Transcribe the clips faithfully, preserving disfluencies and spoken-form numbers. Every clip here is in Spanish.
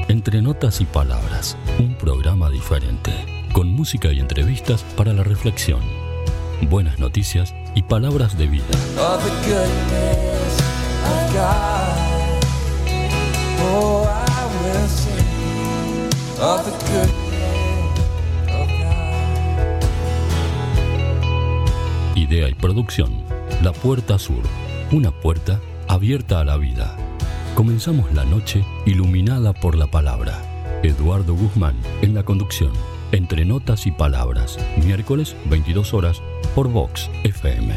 Entre Notas y Palabras, un programa diferente, con música y entrevistas para la reflexión, buenas noticias y palabras de vida. Oh, the goodness of God. Oh, I will sing of the goodness of God. Idea y producción, La Puerta Sur, una puerta abierta a la vida. Comenzamos la noche iluminada por la palabra. Eduardo Guzmán en la conducción. Entre Notas y Palabras, miércoles veintidós horas por Vox F M.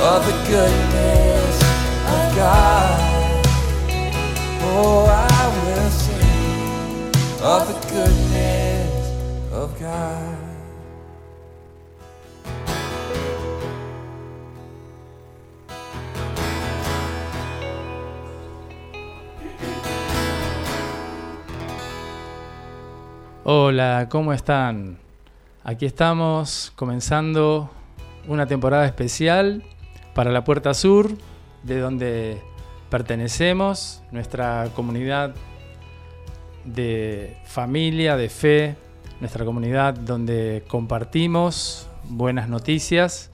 of the goodness of God. Oh, I will sing of the goodness of God. Hola, ¿cómo están? Aquí estamos comenzando una temporada especial para la Puerta Sur, de donde pertenecemos, nuestra comunidad de familia, de fe, nuestra comunidad donde compartimos buenas noticias.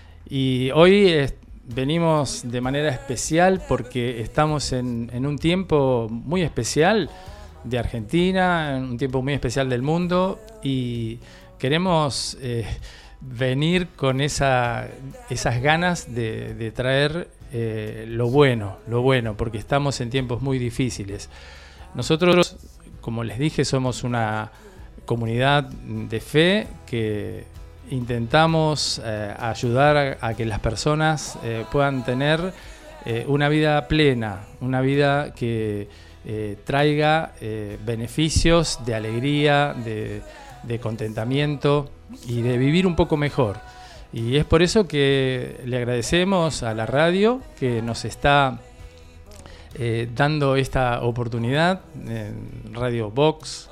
Y hoy eh, venimos de manera especial porque estamos en, en un tiempo muy especial de Argentina, en un tiempo muy especial del mundo, y queremos eh, venir con esa, esas ganas de, de traer eh, lo bueno, lo bueno, porque estamos en tiempos muy difíciles. Nosotros, como les dije, somos una comunidad de fe que intentamos eh, ayudar a, a que las personas eh, puedan tener eh, una vida plena, una vida que eh, traiga eh, beneficios de alegría, de, de contentamiento y de vivir un poco mejor. Y es por eso que le agradecemos a la radio que nos está eh, dando esta oportunidad, en Radio Vox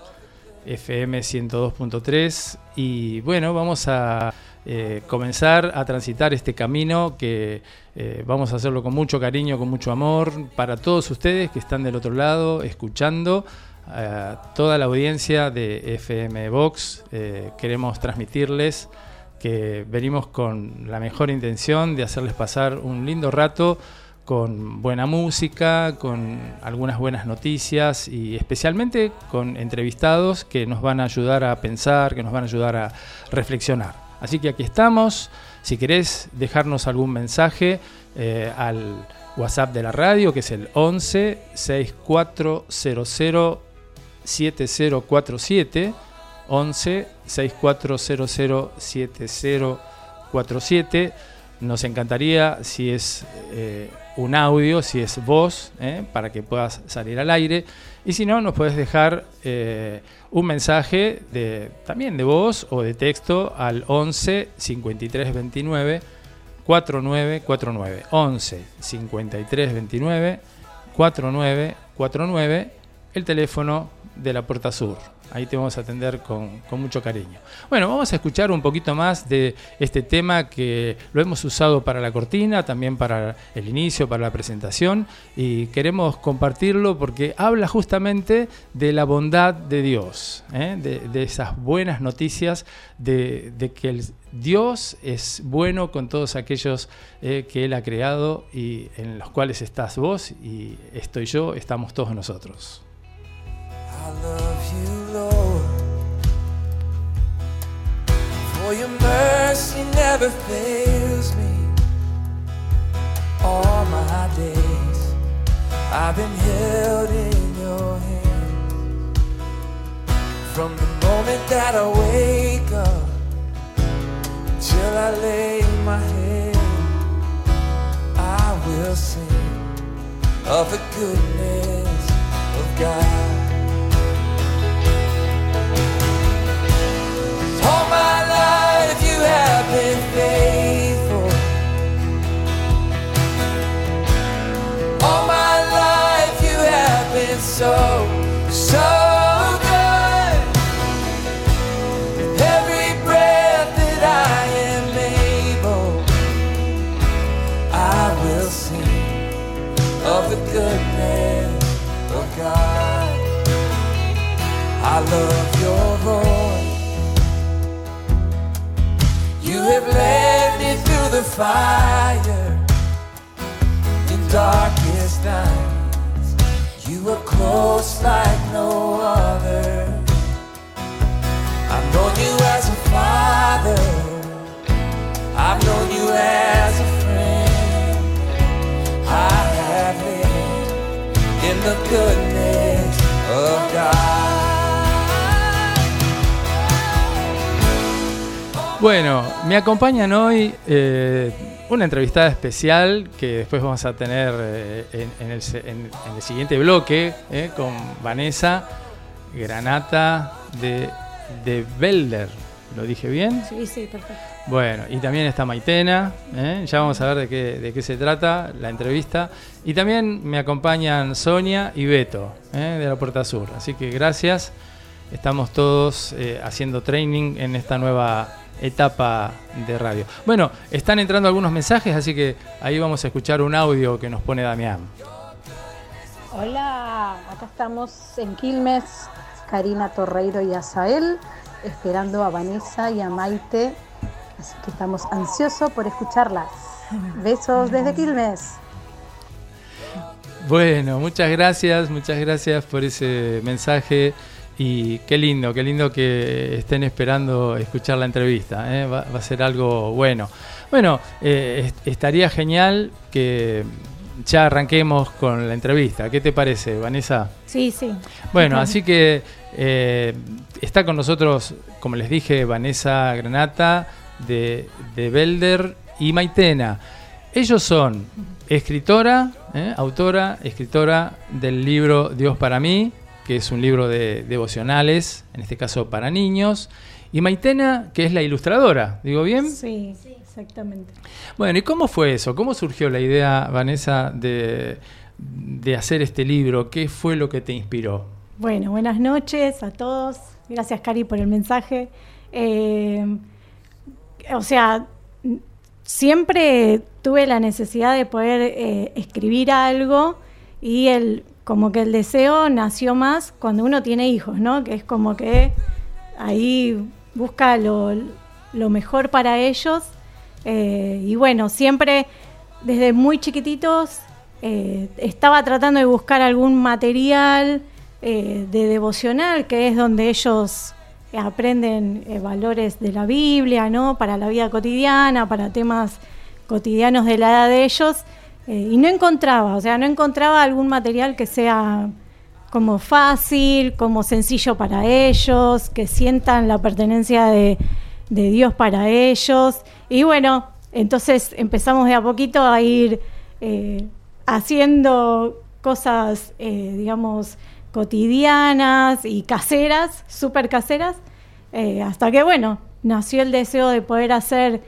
F M ciento dos punto tres, y bueno, vamos a eh, comenzar a transitar este camino que eh, vamos a hacerlo con mucho cariño, con mucho amor para todos ustedes que están del otro lado escuchando. A uh, toda la audiencia de F M Vox eh, queremos transmitirles que venimos con la mejor intención de hacerles pasar un lindo rato con buena música, con algunas buenas noticias y especialmente con entrevistados que nos van a ayudar a pensar, que nos van a ayudar a reflexionar. Así que aquí estamos. Si querés dejarnos algún mensaje eh, al WhatsApp de la radio, que es el once sesenta y cuatro cero cero siete cero cuatro siete, once sesenta y cuatro cero cero siete cero cuatro siete. Nos encantaría si es eh, un audio, si es voz, eh, para que puedas salir al aire. Y si no, nos puedes dejar eh, un mensaje de, también de voz o de texto al once cincuenta y tres veintinueve cuarenta y nueve cuarenta y nueve. once cincuenta y tres veintinueve cuarenta y nueve cuarenta y nueve, el teléfono de la Puerta Sur. Ahí te vamos a atender con, con mucho cariño. Bueno, vamos a escuchar un poquito más de este tema que lo hemos usado para la cortina, también para el inicio, para la presentación, y queremos compartirlo porque habla justamente de la bondad de Dios, ¿eh? de, de esas buenas noticias de, de que el Dios es bueno con todos aquellos eh, que Él ha creado y en los cuales estás vos y estoy yo, estamos todos nosotros. I love you, Lord, for your mercy never fails me. All my days I've been held in your hands. From the moment that I wake up till I lay my head, I will sing of the goodness of God. All my life you have been faithful. All my life you have been so, so good. With every breath that I am able, I will sing of the goodness of God. I love your voice. You have led me through the fire in darkest nights. You are close like no other. I've known you as a father. I've known you as a friend. I have lived in the goodness of God. Bueno, me acompañan hoy eh, una entrevistada especial que después vamos a tener eh, en, en, el, en, en el siguiente bloque eh, con Vanessa Granata de, de Belder. ¿Lo dije bien? Sí, sí, perfecto. Bueno, y también está Maitena, ¿eh? Ya vamos a ver de qué, de qué se trata la entrevista. Y también me acompañan Sonia y Beto, ¿eh? de la Puerta Sur. Así que gracias. Estamos todos eh, haciendo training en esta nueva etapa de radio. Bueno, están entrando algunos mensajes, así que ahí vamos a escuchar un audio que nos pone Damián. Hola, acá estamos en Quilmes, Karina Torreiro y Azael, esperando a Vanessa y a Maite, así que estamos ansiosos por escucharlas. Besos desde Quilmes. Bueno, muchas gracias, muchas gracias por ese mensaje. Y qué lindo, qué lindo que estén esperando escuchar la entrevista, ¿eh? va, va a ser algo bueno. Bueno, eh, est- estaría genial que ya arranquemos con la entrevista. ¿Qué te parece, Vanessa? Sí, sí. Bueno, Claro. así que eh, está con nosotros, como les dije, Vanessa Granata de, de Belder y Maitena. Ellos son escritora, ¿eh? autora, escritora del libro Dios para mí, que es un libro de devocionales, en este caso para niños, y Maitena, que es la ilustradora, ¿digo bien? Sí, sí, exactamente. Bueno, ¿y cómo fue eso? ¿Cómo surgió la idea, Vanessa, de, de hacer este libro? ¿Qué fue lo que te inspiró? Bueno, buenas noches a todos. Gracias, Cari, por el mensaje. Eh, o sea, siempre tuve la necesidad de poder eh, escribir algo y el... como que el deseo nació más cuando uno tiene hijos, ¿no? Que es como que ahí busca lo, lo mejor para ellos. Eh, y bueno, siempre desde muy chiquititos eh, estaba tratando de buscar algún material eh, de devocional, que es donde ellos aprenden eh, valores de la Biblia, ¿no? Para la vida cotidiana, para temas cotidianos de la edad de ellos. Eh, y no encontraba, o sea, no encontraba algún material que sea como fácil, como sencillo para ellos, que sientan la pertenencia de, de Dios para ellos. Y bueno, entonces empezamos de a poquito a ir eh, haciendo cosas, eh, digamos, cotidianas y caseras, súper caseras, eh, hasta que, bueno, nació el deseo de poder hacer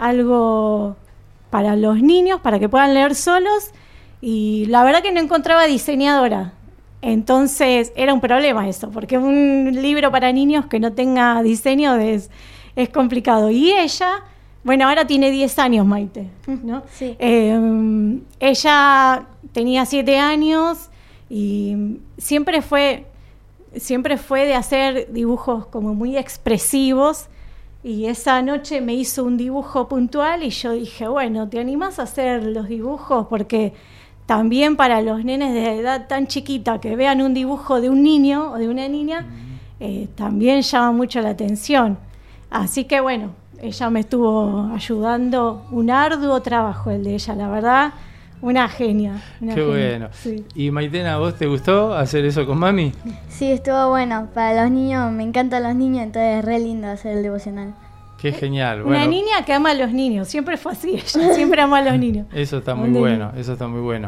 algo para los niños, para que puedan leer solos, y la verdad que no encontraba diseñadora. Entonces era un problema eso, porque un libro para niños que no tenga diseño es, es complicado. Y ella, bueno, ahora tiene diez años, Maite, ¿no? Sí. Eh, ella tenía siete años y siempre fue, siempre fue de hacer dibujos como muy expresivos. Y esa noche me hizo un dibujo puntual y yo dije, bueno, ¿te animás a hacer los dibujos? Porque también para los nenes de edad tan chiquita que vean un dibujo de un niño o de una niña, eh, también llama mucho la atención. Así que bueno, ella me estuvo ayudando, un arduo trabajo el de ella, la verdad, una genia. Una Qué genia. bueno. Sí. ¿Y Maitena, vos te gustó hacer eso con mami? Sí, estuvo bueno. Para los niños, me encantan los niños, entonces es re lindo hacer el devocional. Qué genial. Una Bueno, niña que ama a los niños, siempre fue así, ella siempre amó a los niños. eso está muy ¿Dónde? bueno, eso está muy bueno.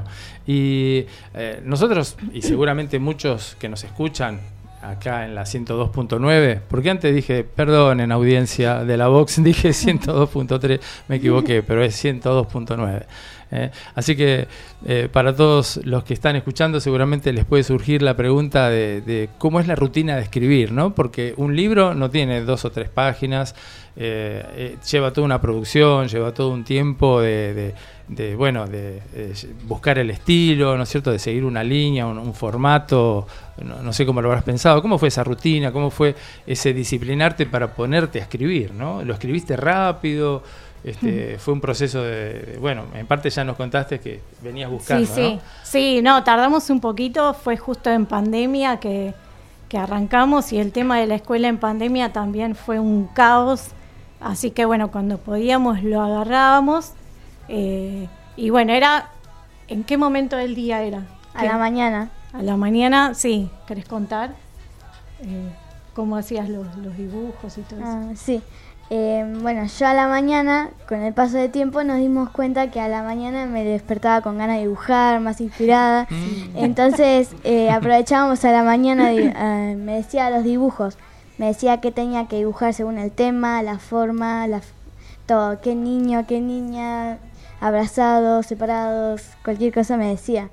Y eh, nosotros, y seguramente muchos que nos escuchan acá en la ciento dos punto nueve, porque antes dije, perdón, en audiencia de la Vox, dije ciento dos punto tres, me equivoqué, pero es ciento dos punto nueve. Eh, así que eh, para todos los que están escuchando seguramente les puede surgir la pregunta de, de cómo es la rutina de escribir, ¿no? Porque un libro no tiene dos o tres páginas, eh, eh, lleva toda una producción, lleva todo un tiempo de, de, de bueno, de, de buscar el estilo, ¿no es cierto? De seguir una línea, un, un formato, no, no sé cómo lo habrás pensado. ¿Cómo fue esa rutina? ¿Cómo fue ese disciplinarte para ponerte a escribir, ¿no? ¿Lo escribiste rápido? Este, fue un proceso de, de, bueno, en parte ya nos contaste que venías buscando, Sí, sí, ¿no? sí, no, tardamos un poquito, fue justo en pandemia que, que arrancamos y el tema de la escuela en pandemia también fue un caos, así que bueno, cuando podíamos lo agarrábamos eh, y bueno, era, ¿en qué momento del día era? A ¿Qué? la mañana. A la mañana, sí, ¿querés contar? Eh, ¿Cómo hacías los, los dibujos y todo eso? Ah, sí. Eh, bueno, yo a la mañana, con el paso del tiempo, nos dimos cuenta que a la mañana me despertaba con ganas de dibujar, más inspirada. Entonces eh, aprovechábamos a la mañana, de, uh, me decía los dibujos, me decía que tenía que dibujar según el tema, la forma, la, todo, qué niño, qué niña, abrazados, separados, cualquier cosa me decía.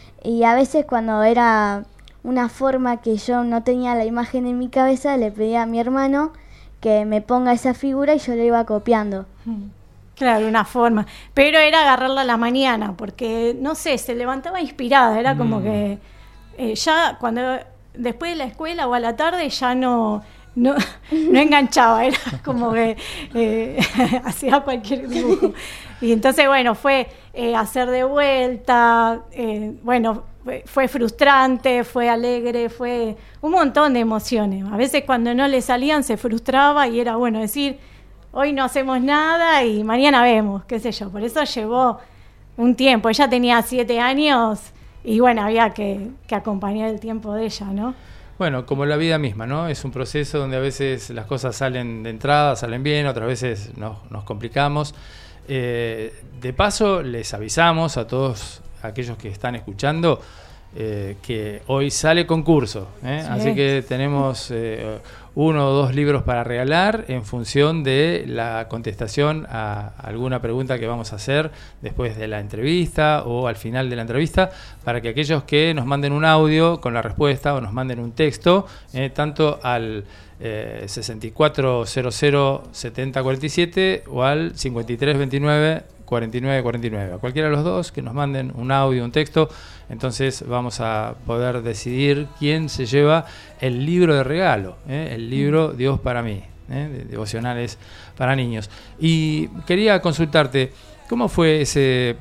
Y a veces cuando era una forma que yo no tenía la imagen en mi cabeza, le pedía a mi hermano que me ponga esa figura y yo le iba copiando. Claro, una forma. Pero era agarrarla a la mañana, porque, no sé, se levantaba inspirada. Era como mm. que eh, ya cuando después de la escuela o a la tarde ya no, no, no enganchaba. Era como que eh, hacía cualquier dibujo. Y entonces, bueno, fue eh, hacer de vuelta, eh, bueno... Fue frustrante, fue alegre, fue un montón de emociones. A veces cuando no le salían se frustraba y era bueno decir, hoy no hacemos nada y mañana vemos, qué sé yo. Por eso llevó un tiempo. Ella tenía siete años y bueno, había que, que acompañar el tiempo de ella, ¿no? Bueno, como la vida misma, ¿no? Es un proceso donde a veces las cosas salen de entrada, salen bien, otras veces nos, nos complicamos. Eh, de paso, les avisamos a todos aquellos que están escuchando eh, que hoy sale concurso, ¿eh? Sí. Así que tenemos eh, uno o dos libros para regalar en función de la contestación a alguna pregunta que vamos a hacer después de la entrevista o al final de la entrevista, para que aquellos que nos manden un audio con la respuesta o nos manden un texto, eh, tanto al eh, sesenta y cuatro cero cero setenta cuarenta y siete o al cincuenta y tres veintinueve cuarenta y nueve cuarenta y nueve, a cualquiera de los dos que nos manden un audio, un texto, entonces vamos a poder decidir quién se lleva el libro de regalo, ¿eh? El libro Dios para mí, ¿eh? De devocionales para niños. Y quería consultarte, ¿cómo fue ese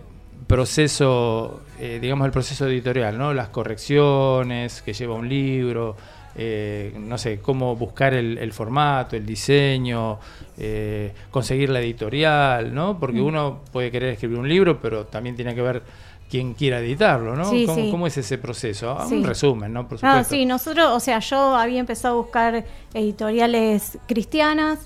proceso, eh, digamos el proceso editorial, ¿no? Las correcciones que lleva un libro, Eh, no sé, cómo buscar el, el formato, el diseño, eh, conseguir la editorial, ¿no? Porque uno puede querer escribir un libro, pero también tiene que ver quién quiera editarlo, ¿no? Sí, ¿Cómo, sí. ¿Cómo es ese proceso? Ah, sí. Un resumen, ¿no? Por supuesto. No, sí, nosotros, o sea, yo había empezado a buscar editoriales cristianas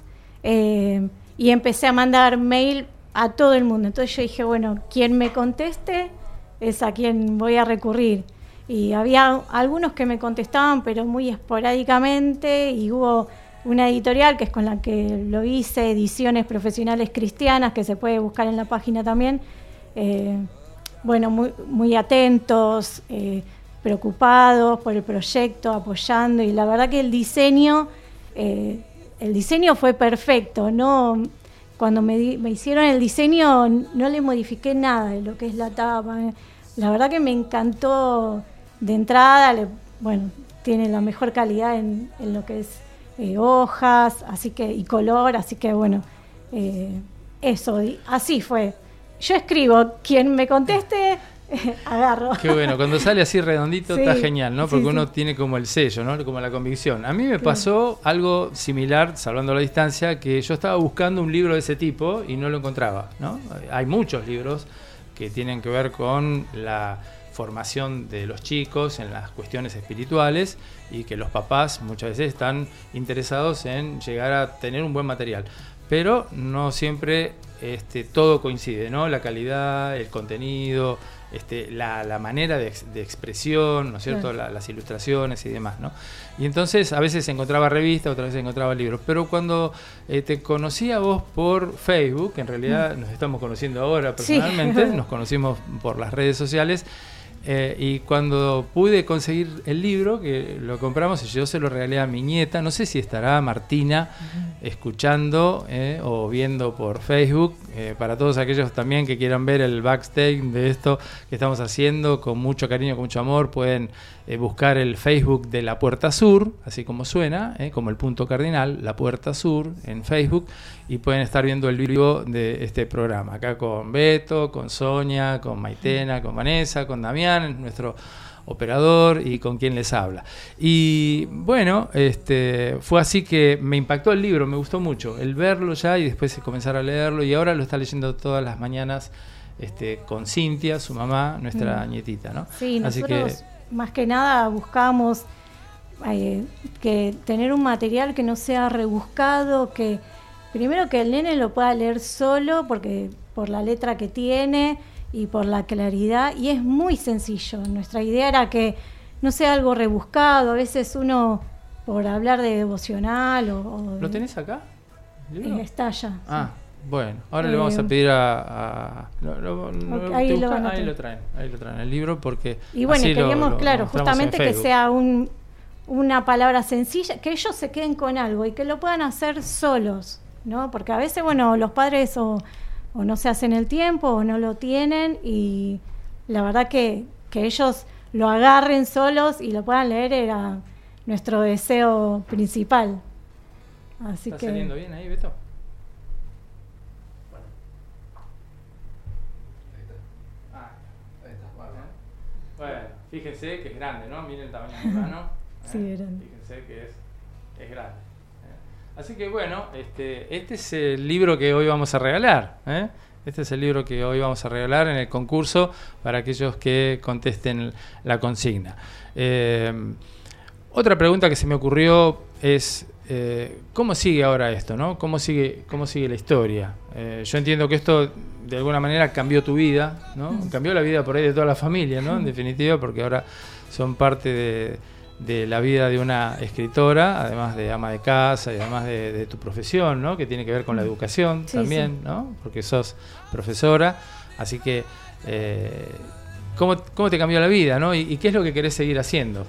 eh, y empecé a mandar mail a todo el mundo. Entonces yo dije, bueno, quien me conteste es a quien voy a recurrir. Y había algunos que me contestaban, pero muy esporádicamente, y hubo una editorial que es con la que lo hice, Ediciones Profesionales Cristianas, que se puede buscar en la página también, eh, bueno, muy, muy atentos, eh, preocupados por el proyecto, apoyando, y la verdad que el diseño, eh, el diseño fue perfecto, ¿no? Cuando me, di, me hicieron el diseño no le modifiqué nada de lo que es la tapa, la verdad que me encantó. De entrada, le, bueno, tiene la mejor calidad en, en lo que es eh, hojas, así que y color, así que bueno, eh, eso, así fue. Yo escribo, quien me conteste, eh, agarro. Qué bueno, cuando sale así redondito, sí, está genial, ¿no? Porque sí, uno sí. tiene como el sello, ¿no? Como la convicción. A mí me pasó algo similar, salvando la distancia, que yo estaba buscando un libro de ese tipo y no lo encontraba, ¿no? Hay muchos libros que tienen que ver con la formación de los chicos en las cuestiones espirituales y que los papás muchas veces están interesados en llegar a tener un buen material, pero no siempre este, todo coincide, ¿no? La calidad, el contenido, este, la, la manera de, de expresión, ¿no es cierto? Sí. La, las ilustraciones y demás, ¿no? Y entonces a veces encontraba revistas, otras veces encontraba libros, pero cuando eh, te conocí a vos por Facebook, en realidad mm. nos estamos conociendo ahora personalmente, sí. nos conocimos por las redes sociales. Eh, y cuando pude conseguir el libro, que lo compramos y yo se lo regalé a mi nieta, no sé si estará Martina uh-huh. escuchando eh, o viendo por Facebook, eh, para todos aquellos también que quieran ver el backstage de esto que estamos haciendo con mucho cariño, con mucho amor, pueden eh, buscar el Facebook de La Puerta Sur, así como suena, eh, como el punto cardinal, La Puerta Sur en Facebook, y pueden estar viendo el vivo de este programa, acá con Beto, con Sonia, con Maitena, con Vanessa, con Damián, nuestro operador, y con quien les habla. Y bueno, este fue así que me impactó el libro, me gustó mucho el verlo ya y después comenzar a leerlo, y ahora lo está leyendo todas las mañanas este, con Cintia, su mamá, nuestra mm. nietita, ¿no? Sí, así nosotros que más que nada buscamos eh, que tener un material que no sea rebuscado, que primero que el nene lo pueda leer solo, porque por la letra que tiene y por la claridad, y es muy sencillo. Nuestra idea era que no sea algo rebuscado, a veces uno, por hablar de devocional o... o de, ¿Lo tenés acá? Eh, está allá. Ah, sí. Bueno, ahora eh, le vamos a pedir a... a lo, lo, lo, ahí, busca, lo ahí lo traen, ahí lo traen el libro porque... Y bueno, así queríamos, lo, lo, claro, lo justamente que sea un, una palabra sencilla, que ellos se queden con algo y que lo puedan hacer solos, ¿no? Porque a veces, bueno, los padres o, o no se hacen el tiempo o no lo tienen, y la verdad que, que ellos lo agarren solos y lo puedan leer era nuestro deseo principal. Así ¿Está que... saliendo bien ahí, Beto? Ah, ahí está, vale. Bueno, fíjense que es grande, ¿no? Miren el tamaño del plano. ¿eh? Sí, grande. Fíjense que es, es grande. ¿eh? Así que bueno, este, este es el libro que hoy vamos a regalar. ¿eh? Este es el libro que hoy vamos a regalar en el concurso para aquellos que contesten la consigna. Eh, otra pregunta que se me ocurrió es... Eh, ¿cómo sigue ahora esto, no? ¿Cómo sigue, cómo sigue la historia? Eh, yo entiendo que esto de alguna manera cambió tu vida, ¿no? Cambió la vida por ahí de toda la familia, ¿no? En definitiva, porque ahora son parte de, de la vida de una escritora, además de ama de casa y además de, de tu profesión, ¿no? Que tiene que ver con la educación sí, también, sí. ¿no? Porque sos profesora, así que eh, ¿cómo, ¿cómo te cambió la vida, no? ¿Y, y qué es lo que querés seguir haciendo?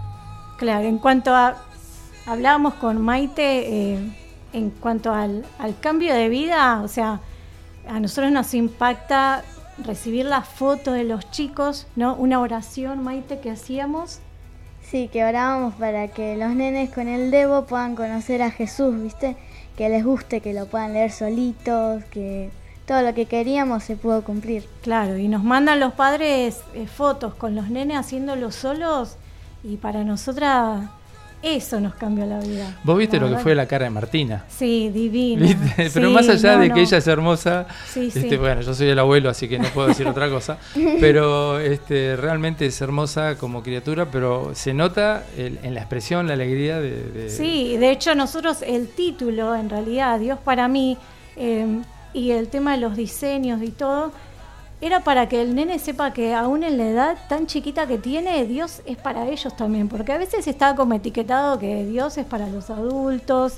Claro, en cuanto a... Hablábamos con Maite eh, en cuanto al, al cambio de vida, o sea, a nosotros nos impacta recibir la foto de los chicos, ¿no? Una oración, Maite, que hacíamos. Sí, que orábamos para que los nenes con el Debo puedan conocer a Jesús, ¿viste? Que les guste, que lo puedan leer solitos, que todo lo que queríamos se pudo cumplir. Claro, y nos mandan los padres eh, fotos con los nenes haciéndolo solos, y para nosotras... Eso nos cambió la vida. Vos viste la lo que verdad. fue la cara de Martina. Sí, divina. ¿Viste? Pero sí, más allá no, de no. que ella es hermosa, sí, este, sí. bueno, yo soy el abuelo, así que no puedo decir otra cosa, pero este, realmente es hermosa como criatura, pero se nota el, en la expresión, la alegría de, de... Sí, de hecho nosotros el título, en realidad, Dios para mí, eh, y el tema de los diseños y todo, era para que el nene sepa que aún en la edad tan chiquita que tiene, Dios es para ellos también, porque a veces está como etiquetado que Dios es para los adultos,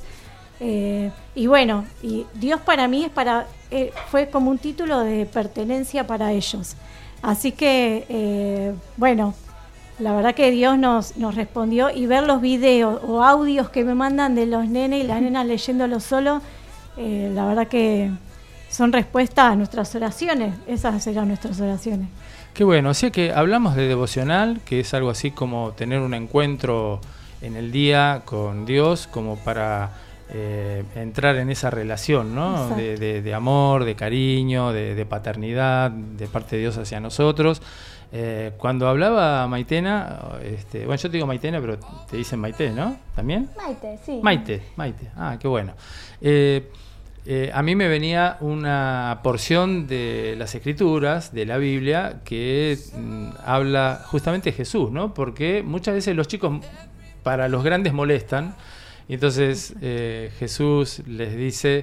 eh, y bueno, y Dios para mí es para eh, fue como un título de pertenencia para ellos. Así que, eh, bueno, la verdad que Dios nos, nos respondió, y ver los videos o audios que me mandan de los nenes y las nenas leyéndolo solo, eh, la verdad que... son respuestas a nuestras oraciones, esas eran nuestras oraciones. Qué bueno, o sea que hablamos de devocional, que es algo así como tener un encuentro en el día con Dios, como para eh, entrar en esa relación, ¿no? De, de, de amor, de cariño, de, de paternidad, de parte de Dios hacia nosotros. Eh, cuando hablaba Maitena, este, bueno, yo te digo Maitena, pero te dicen Maite, ¿no? ¿También? Maite, sí. Maite, Maite, ah, qué bueno. Eh, Eh, a mí me venía una porción de las Escrituras, de la Biblia, que mm, habla justamente de Jesús, ¿no? Porque muchas veces los chicos para los grandes molestan, y entonces eh, Jesús les dice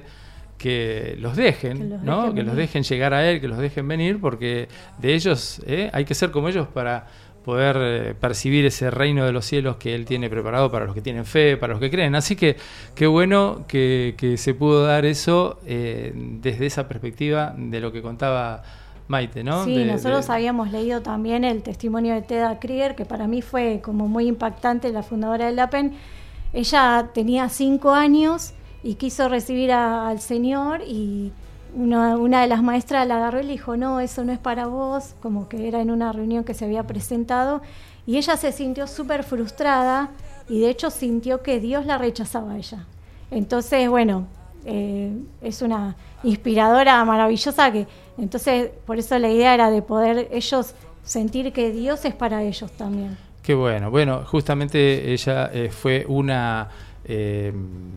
que los dejen, que los ¿no? dejen que los dejen llegar a Él, que los dejen venir, porque de ellos eh, hay que ser como ellos para poder eh, percibir ese reino de los cielos que Él tiene preparado para los que tienen fe, para los que creen. Así que qué bueno que, que se pudo dar eso eh, desde esa perspectiva de lo que contaba Maite, ¿no? Sí, de, nosotros de... habíamos leído también el testimonio de Teda Krieger, que para mí fue como muy impactante, la fundadora del APEN. Ella tenía cinco años y quiso recibir a, al Señor, y Una, una de las maestras la agarró y le dijo, no, eso no es para vos, como que era en una reunión que se había presentado, y ella se sintió súper frustrada, y de hecho sintió que Dios la rechazaba a ella. Entonces, bueno, eh, es una inspiradora maravillosa, que entonces por eso la idea era de poder ellos sentir que Dios es para ellos también. Qué bueno, bueno, justamente ella eh, fue una... Eh,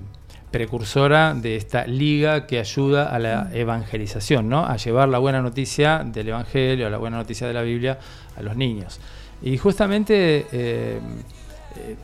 precursora de esta liga que ayuda a la evangelización, ¿no? A llevar la buena noticia del Evangelio, la buena noticia de la Biblia a los niños. Y justamente eh, eh,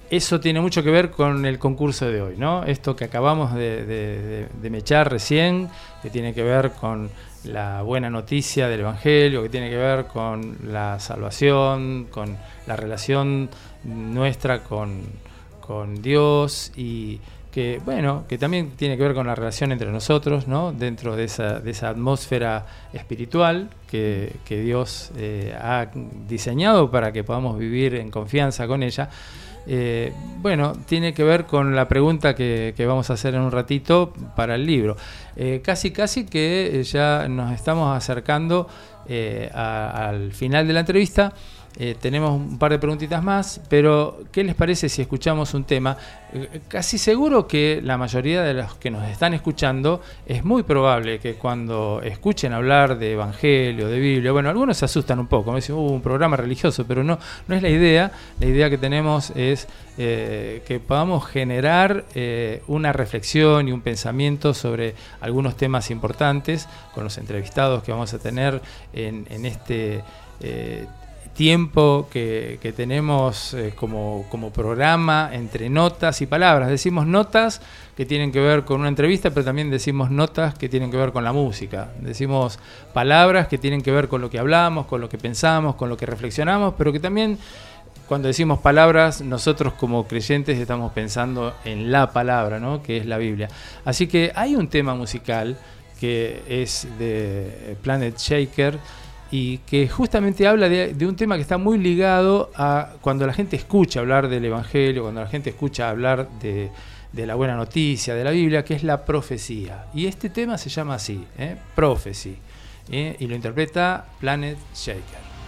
eso tiene mucho que ver con el concurso de hoy, ¿no? Esto que acabamos de, de, de, de mechar recién, que tiene que ver con la buena noticia del Evangelio, que tiene que ver con la salvación, con la relación nuestra con, con Dios, y que, bueno, que también tiene que ver con la relación entre nosotros, ¿no? Dentro de esa, de esa atmósfera espiritual que, que Dios eh, ha diseñado para que podamos vivir en confianza con ella. Eh, bueno, tiene que ver con la pregunta que, que vamos a hacer en un ratito para el libro. Eh, casi casi que ya nos estamos acercando eh, a, al final de la entrevista. Eh, tenemos un par de preguntitas más, pero ¿qué les parece si escuchamos un tema? Eh, casi seguro que la mayoría de los que nos están escuchando, es muy probable que cuando escuchen hablar de Evangelio, de Biblia, bueno, algunos se asustan un poco, me dicen, uh, un programa religioso, pero no, no es la idea. La idea que tenemos es eh, que podamos generar eh, una reflexión y un pensamiento sobre algunos temas importantes con los entrevistados que vamos a tener en, en este eh, tiempo que, que tenemos eh, como, como programa entre notas y palabras. Decimos notas que tienen que ver con una entrevista, pero también decimos notas que tienen que ver con la música. Decimos palabras que tienen que ver con lo que hablamos, con lo que pensamos, con lo que reflexionamos, pero que también, cuando decimos palabras, nosotros como creyentes estamos pensando en la palabra, ¿no? Que es la Biblia. Así que hay un tema musical que es de Planet Shaker, y que justamente habla de, de un tema que está muy ligado a cuando la gente escucha hablar del Evangelio, cuando la gente escucha hablar de, de la buena noticia, de la Biblia, que es la profecía. Y este tema se llama así, ¿eh? Prophecy, ¿eh? Y lo interpreta Planet Shaker.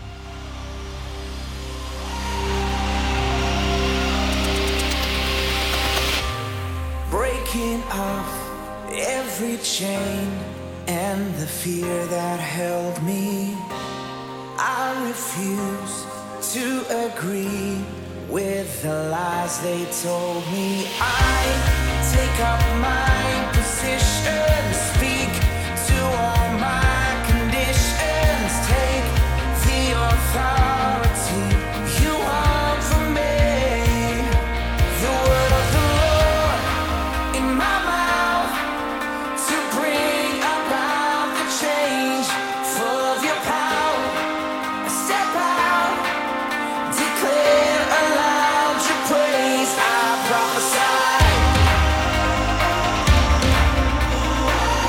Breaking off every chain and the fear that held me, I refuse to agree with the lies they told me. I take up my position, speak to all my conditions, take the authority you want from me. The word of the Lord in my mouth to bring change, full of your power. I step out, declare aloud your praise. I prophesy.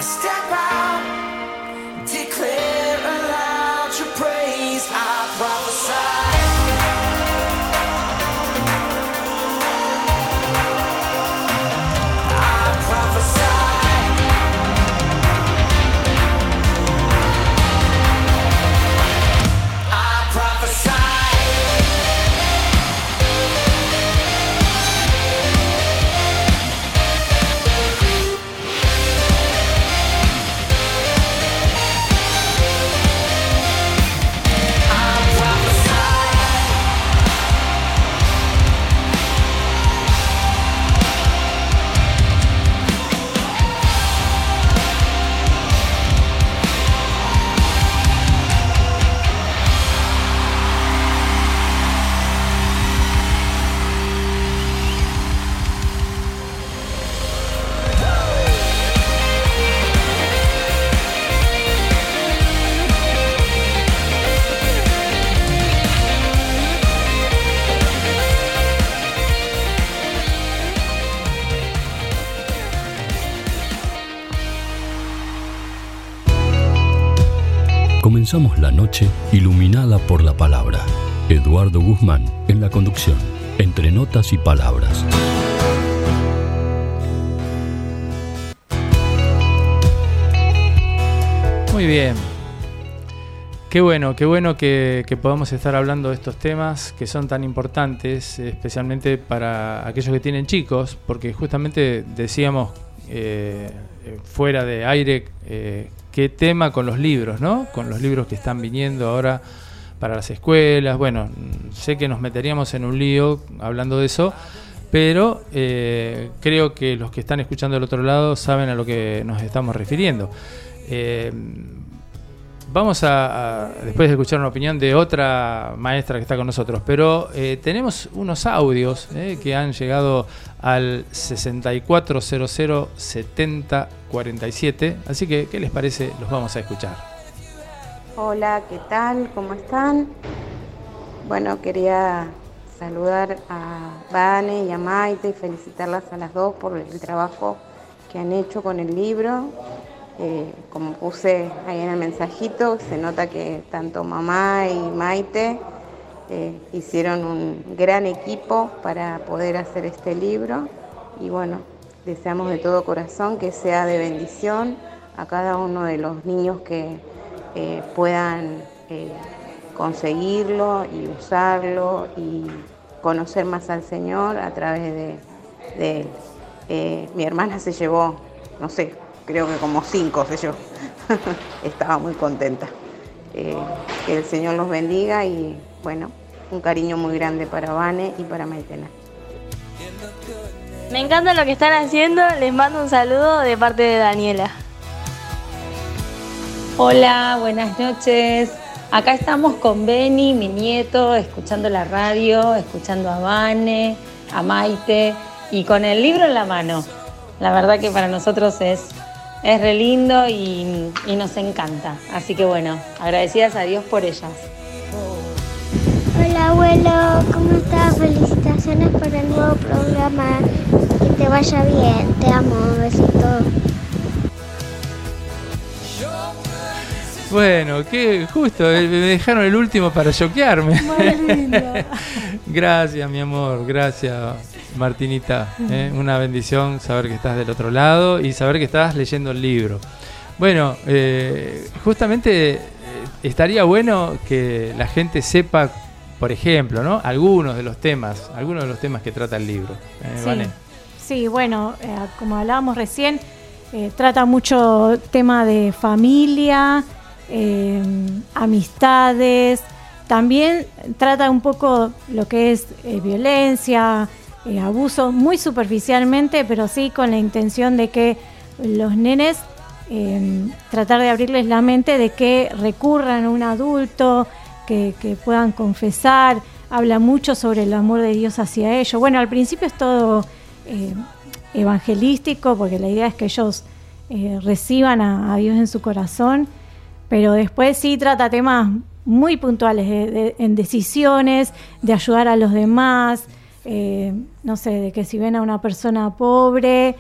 I step out, declare aloud your praise. I prophesy. Comenzamos la noche iluminada por la palabra. Eduardo Guzmán en la conducción, entre notas y palabras. Muy bien. Qué bueno, qué bueno que, que podamos estar hablando de estos temas que son tan importantes, especialmente para aquellos que tienen chicos, porque justamente decíamos eh, fuera de aire eh, qué tema con los libros, ¿no? Con los libros que están viniendo ahora para las escuelas. Bueno, sé que nos meteríamos en un lío hablando de eso, pero eh, creo que los que están escuchando del otro lado saben a lo que nos estamos refiriendo. Eh, vamos a, a, después de escuchar una opinión de otra maestra que está con nosotros, pero eh, tenemos unos audios eh, que han llegado al sesenta y cuatro cero cero setenta cuarenta y siete, así que ¿qué les parece? Los vamos a escuchar. Hola, ¿qué tal? ¿Cómo están? Bueno, quería saludar a Vane y a Maite y felicitarlas a las dos por el trabajo que han hecho con el libro. Eh, como puse ahí en el mensajito, se nota que tanto mamá y Maite eh, hicieron un gran equipo para poder hacer este libro y bueno, deseamos de todo corazón que sea de bendición a cada uno de los niños que eh, puedan eh, conseguirlo y usarlo y conocer más al Señor a través de, de él. Eh, mi hermana se llevó, no sé, creo que como cinco sé yo. Estaba muy contenta. Eh, que el Señor los bendiga y bueno, un cariño muy grande para Vane y para Maitena. Me encanta lo que están haciendo, les mando un saludo de parte de Daniela. Hola, buenas noches. Acá estamos con Beni, mi nieto, escuchando la radio, escuchando a Vane, a Maite y con el libro en la mano. La verdad que para nosotros es, es re lindo y, y nos encanta. Así que bueno, agradecidas a Dios por ellas. Hola abuelo, ¿cómo estás? Felicitaciones por el nuevo programa. Que te vaya bien, te amo, besitos. Bueno, que justo, me dejaron el último para choquearme. Muy lindo. Gracias, mi amor, gracias, Martinita. ¿eh? Una bendición saber que estás del otro lado y saber que estás leyendo el libro. Bueno, eh, justamente eh, estaría bueno que la gente sepa, por ejemplo, ¿no? Algunos de los temas, algunos de los temas que trata el libro. ¿Eh, Sí. Vane? Sí, bueno, eh, como hablábamos recién, eh, trata mucho tema de familia, eh, amistades, también trata un poco lo que es eh, violencia, eh, abuso, muy superficialmente, pero sí con la intención de que los nenes, eh, tratar de abrirles la mente de que recurran a un adulto, que, que puedan confesar, habla mucho sobre el amor de Dios hacia ellos. Bueno, al principio es todo eh, evangelístico, porque la idea es que ellos eh, reciban a, a Dios en su corazón, pero después sí trata temas muy puntuales de, de, en decisiones, de ayudar a los demás, eh, no sé, de que si ven a una persona pobre,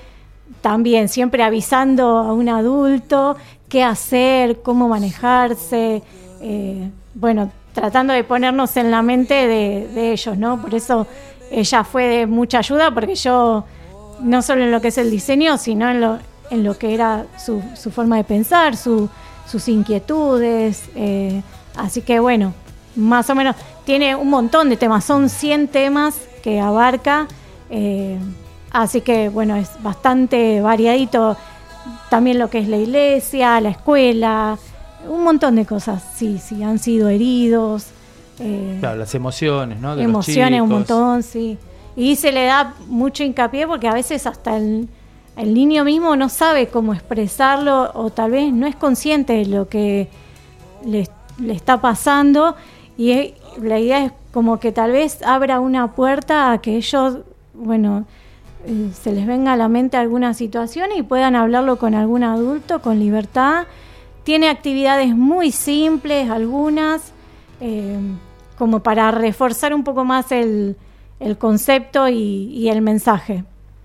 también siempre avisando a un adulto qué hacer, cómo manejarse, eh, bueno, tratando de ponernos en la mente de, de ellos, ¿no? Por eso ella fue de mucha ayuda, porque yo, no solo en lo que es el diseño, sino en lo, en lo que era su, su forma de pensar, su, sus inquietudes, eh, así que bueno, más o menos tiene un montón de temas, son cien temas que abarca, eh, así que bueno, es bastante variadito, también lo que es la iglesia, la escuela, un montón de cosas, sí, sí, han sido heridos. Eh, claro, las emociones, ¿no? De emociones, los un montón, sí. Y se le da mucho hincapié porque a veces hasta el, el niño mismo no sabe cómo expresarlo o tal vez no es consciente de lo que le, le está pasando y es, la idea es como que tal vez abra una puerta a que ellos, bueno, eh, se les venga a la mente alguna situación y puedan hablarlo con algún adulto con libertad. Tiene actividades muy simples, algunas, eh, como para reforzar un poco más el, el concepto y, y el mensaje.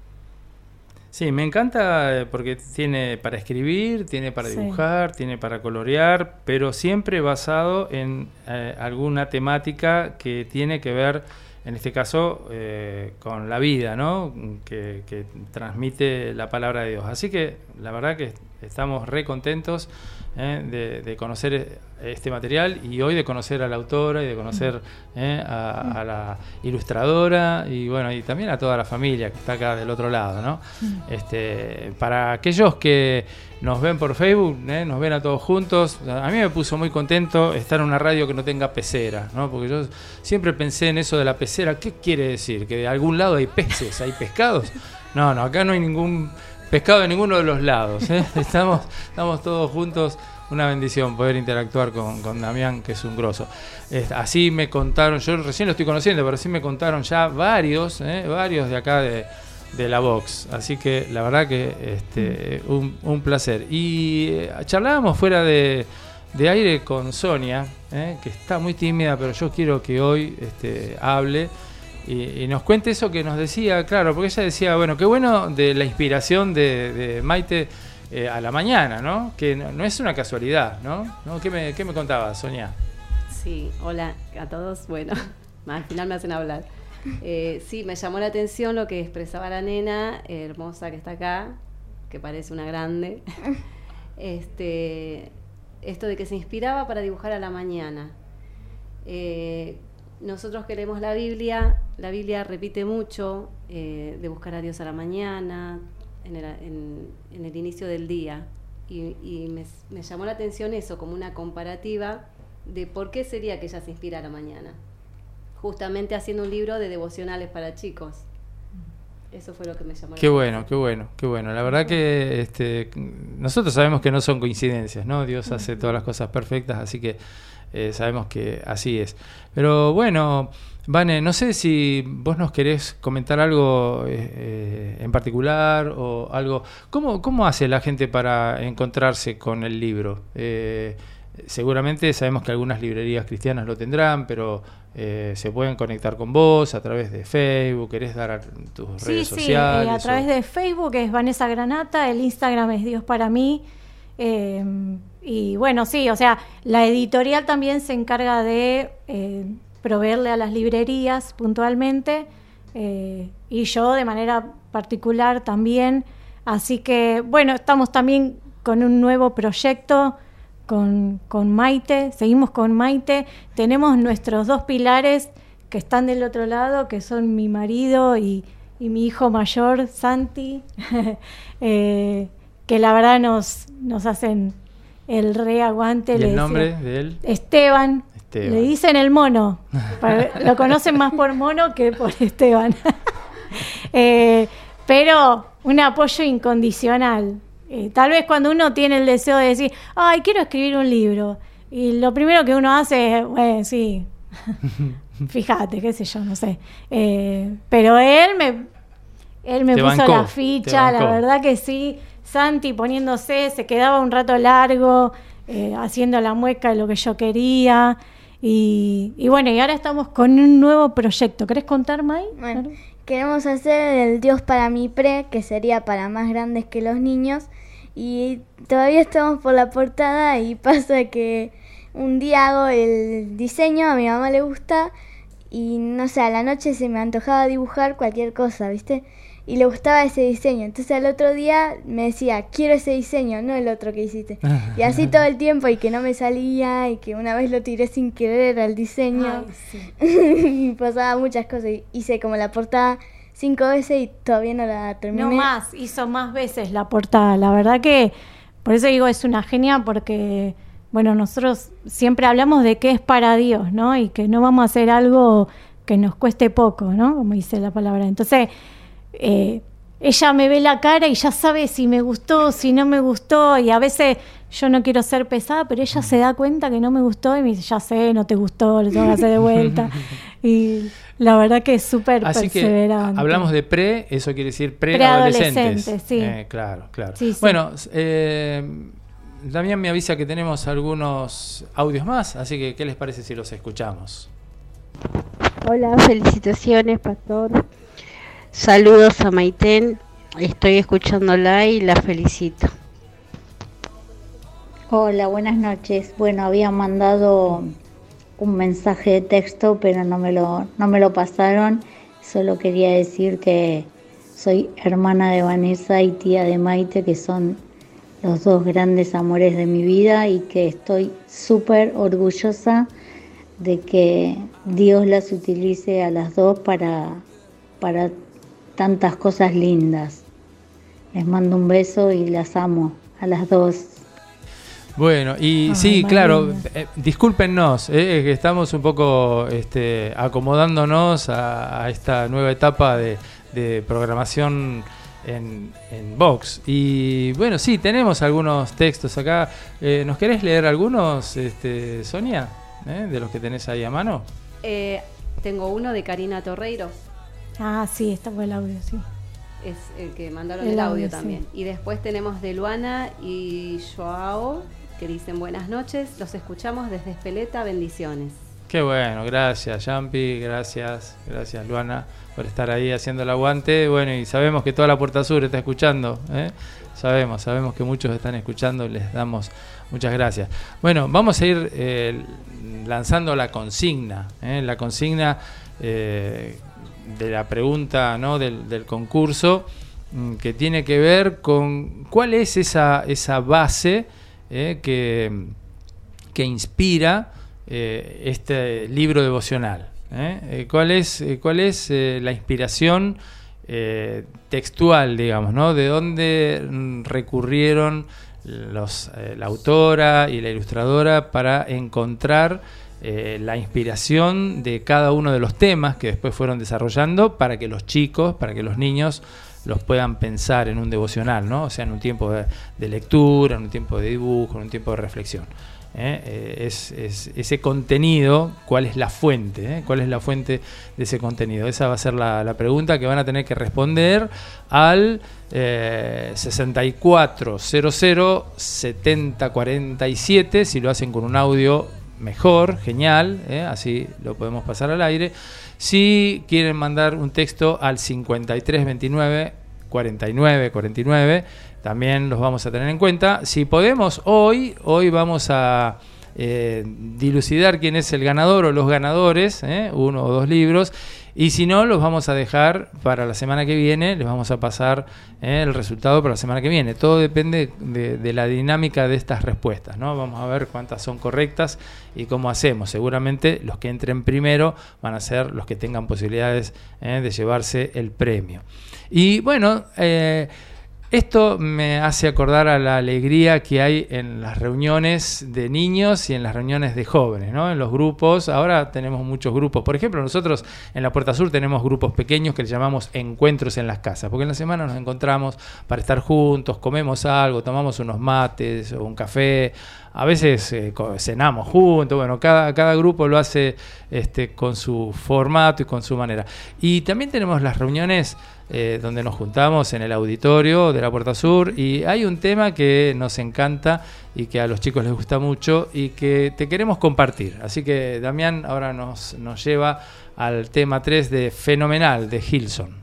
Sí, me encanta porque tiene para escribir, tiene para dibujar, sí. tiene para colorear, pero siempre basado en eh, alguna temática que tiene que ver, en este caso, eh, con la vida, ¿no? Que, que transmite la palabra de Dios. Así que la verdad que estamos re contentos eh, de, de conocer este material y hoy de conocer a la autora y de conocer eh, a, a la ilustradora y bueno, y también a toda la familia que está acá del otro lado, ¿no? Este, para aquellos que nos ven por Facebook, eh, nos ven a todos juntos, a mí me puso muy contento estar en una radio que no tenga pecera, ¿no? Porque yo siempre pensé en eso de la pecera. ¿Qué quiere decir? ¿Que de algún lado hay peces, hay pescados? No, no, acá no hay ningún pescado de ninguno de los lados, ¿eh? Estamos, estamos todos juntos. Una bendición poder interactuar con, con Damián, que es un grosso. Eh, así me contaron, yo recién lo estoy conociendo, pero así me contaron ya varios, eh, varios de acá de, de la Vox. Así que la verdad que este, un, un placer. Y eh, charlábamos fuera de, de aire con Sonia, eh, que está muy tímida, pero yo quiero que hoy este, hable y, y nos cuente eso que nos decía, claro, porque ella decía, bueno, qué bueno de la inspiración de, de Maite. Eh, a la mañana, ¿no? Que no, no es una casualidad, ¿no? ¿No? ¿Qué me, qué me contabas, Sonia? Sí, hola a todos. Bueno, al final me hacen hablar. Eh, sí, me llamó la atención lo que expresaba la nena eh, hermosa que está acá, que parece una grande. Este, esto de que se inspiraba para dibujar a la mañana. Eh, nosotros queremos la Biblia. La Biblia repite mucho eh, de buscar a Dios a la mañana, En el, en, en el inicio del día y, y me, me llamó la atención eso como una comparativa de por qué sería que ella se inspira a la mañana, justamente haciendo un libro de devocionales para chicos. Eso fue lo que me llamó la qué atención. Bueno, qué bueno, qué bueno. La verdad que este, nosotros sabemos que no son coincidencias, ¿no? Dios hace todas las cosas perfectas, así que eh, sabemos que así es. Pero bueno, Vane, no sé si vos nos querés comentar algo eh, en particular o algo. ¿Cómo, cómo hace la gente para encontrarse con el libro? Eh, seguramente sabemos que algunas librerías cristianas lo tendrán, pero eh, se pueden conectar con vos a través de Facebook. ¿Querés dar a tus sí, redes sí, sociales? Sí, eh, a través o... de Facebook es Vanessa Granata, el Instagram es Dios para mí. Eh, y bueno, sí, o sea, la editorial también se encarga de eh, proveerle a las librerías puntualmente eh, y yo de manera particular también. Así que, bueno, estamos también con un nuevo proyecto con, con Maite, seguimos con Maite. Tenemos nuestros dos pilares que están del otro lado, que son mi marido y, y mi hijo mayor, Santi, eh, que la verdad nos, nos hacen el re aguante. ¿Y le el nombre decía, de él? Esteban. Esteban. Le dicen el mono. Lo conocen más por mono que por Esteban. eh, pero un apoyo incondicional. Eh, tal vez cuando uno tiene el deseo de decir, ay, quiero escribir un libro. Y lo primero que uno hace es, bueno, sí, fíjate, qué sé yo, no sé. Eh, pero él me, él me puso bancó, la ficha, la verdad que sí. Santi poniéndose, se quedaba un rato largo, eh, haciendo la mueca de lo que yo quería. Y, y bueno, y ahora estamos con un nuevo proyecto. ¿Querés contar, May? Bueno, queremos hacer el Dios para mi pre, que sería para más grandes que los niños, y todavía estamos por la portada y pasa que un día hago el diseño, a mi mamá le gusta, y no sé, a la noche se me antojaba dibujar cualquier cosa, ¿viste? Y le gustaba ese diseño, entonces al otro día me decía, quiero ese diseño, no el otro que hiciste. Y así todo el tiempo, y que no me salía, y que una vez lo tiré sin querer al diseño. Ay, sí. Y pasaba muchas cosas, hice como la portada cinco veces y todavía no la terminé. No más, hizo más veces la portada. La verdad que, por eso digo, es una genia, porque, bueno, nosotros siempre hablamos de que es para Dios, ¿no? Y que no vamos a hacer algo que nos cueste poco, ¿no? Como dice la palabra. Entonces, eh, ella me ve la cara y ya sabe si me gustó, si no me gustó, y a veces yo no quiero ser pesada, pero ella se da cuenta que no me gustó y me dice, ya sé, no te gustó, lo tengo que hacer de vuelta. Y la verdad que es súper perseverante. Que hablamos de pre, eso quiere decir preadolescentes. Preadolescentes, sí. Eh, claro, claro. Sí, sí. Bueno, eh, Damián me avisa que tenemos algunos audios más, así que ¿qué les parece si los escuchamos? Hola, felicitaciones, pastor. Saludos a Maiten, estoy escuchándola y la felicito. Hola, buenas noches. Bueno, había mandado un mensaje de texto, pero no me lo, no me lo pasaron. Solo quería decir que soy hermana de Vanessa y tía de Maite, que son los dos grandes amores de mi vida, y que estoy súper orgullosa de que Dios las utilice a las dos para, para tantas cosas lindas. Les mando un beso y las amo a las dos. Bueno, y Ay, sí, María. claro, eh, discúlpennos, eh, que estamos un poco este, acomodándonos a, a esta nueva etapa de, de programación en, en Vox. Y bueno, sí, tenemos algunos textos acá. Eh, ¿Nos querés leer algunos, este, Sonia, eh, de los que tenés ahí a mano? Eh, tengo uno de Karina Torreiro. Ah, sí, está por el audio, sí. Es el que mandaron El el, audio, audio, también. sí. Y después tenemos de Luana y Joao, que dicen buenas noches, los escuchamos desde Espeleta, bendiciones. Qué bueno, gracias Yampi, gracias, gracias Luana por estar ahí haciendo el aguante. Bueno, y sabemos que toda la Puerta Sur está escuchando, ¿eh? Sabemos, sabemos que muchos están escuchando, les damos muchas gracias. Bueno, vamos a ir eh, lanzando la consigna, ¿eh? La consigna eh, de la pregunta, ¿no? del, del concurso, que tiene que ver con cuál es esa, esa base eh, que, que inspira eh, este libro devocional. ¿eh? Eh, ¿Cuál es, eh, cuál es eh, la inspiración eh, textual, digamos, ¿no? De dónde recurrieron los, eh, la autora y la ilustradora para encontrar Eh, la inspiración de cada uno de los temas que después fueron desarrollando para que los chicos, para que los niños los puedan pensar en un devocional, ¿no? O sea, en un tiempo de, de lectura, en un tiempo de dibujo, en un tiempo de reflexión. ¿eh? Eh, es, es ese contenido, ¿cuál es la fuente? ¿eh? ¿Cuál es la fuente de ese contenido? Esa va a ser la, la pregunta que van a tener que responder al eh, sesenta y cuatro cero cero setenta cuarenta y siete, si lo hacen con un audio mejor, genial, ¿eh? Así lo podemos pasar al aire. Si quieren mandar un texto al cincuenta y tres veintinueve cuarenta y nueve cuarenta y nueve, también los vamos a tener en cuenta. Si podemos, hoy, hoy vamos a eh, dilucidar quién es el ganador o los ganadores, ¿eh? uno o dos libros. Y si no, los vamos a dejar para la semana que viene, les vamos a pasar eh, el resultado para la semana que viene. Todo depende de, de la dinámica de estas respuestas, ¿no? Vamos a ver cuántas son correctas y cómo hacemos. Seguramente los que entren primero van a ser los que tengan posibilidades eh, de llevarse el premio. Y bueno, eh, esto me hace acordar a la alegría que hay en las reuniones de niños y en las reuniones de jóvenes, ¿no? En los grupos, ahora tenemos muchos grupos. Por ejemplo, nosotros en la Puerta Sur tenemos grupos pequeños que les llamamos encuentros en las casas, porque en la semana nos encontramos para estar juntos, comemos algo, tomamos unos mates o un café, a veces eh, cenamos juntos. Bueno, cada, cada grupo lo hace este, con su formato y con su manera. Y también tenemos las reuniones Eh, donde nos juntamos en el auditorio de la Puerta Sur, y hay un tema que nos encanta y que a los chicos les gusta mucho y que te queremos compartir. Así que Damián ahora nos, nos lleva al tema tres de Fenomenal de Hilson.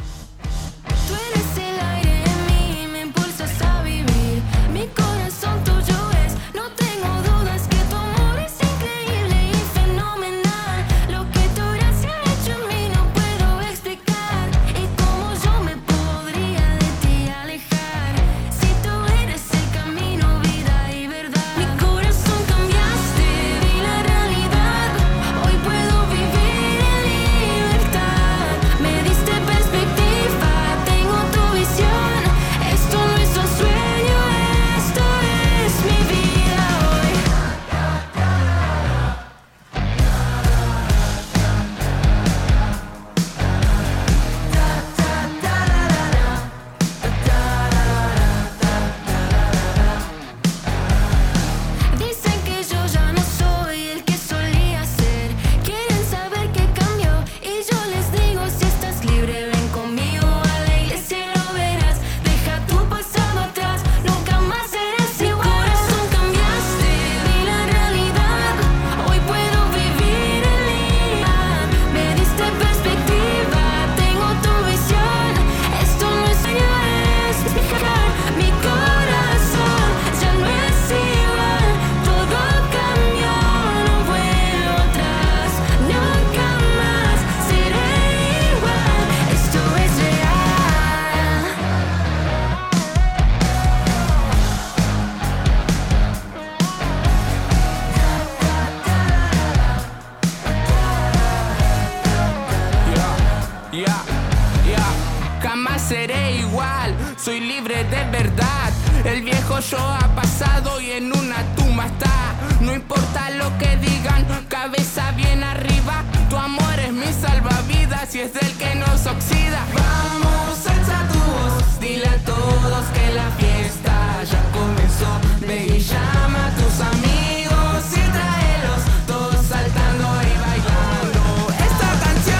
soy libre de verdad. El viejo yo ha pasado y en una tumba está. No importa lo que digan, cabeza bien arriba. Tu amor es mi salvavidas y es el que nos oxida. Vamos, alza tu voz, dile a todos que la fiesta ya comenzó. Ve y llama a tus amigos y tráelos todos saltando y bailando esta canción.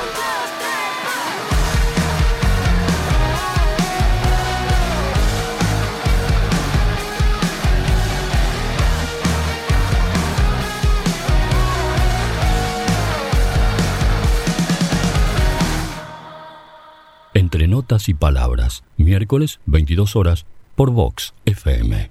Entre notas y palabras, miércoles veintidós horas por Vox F M.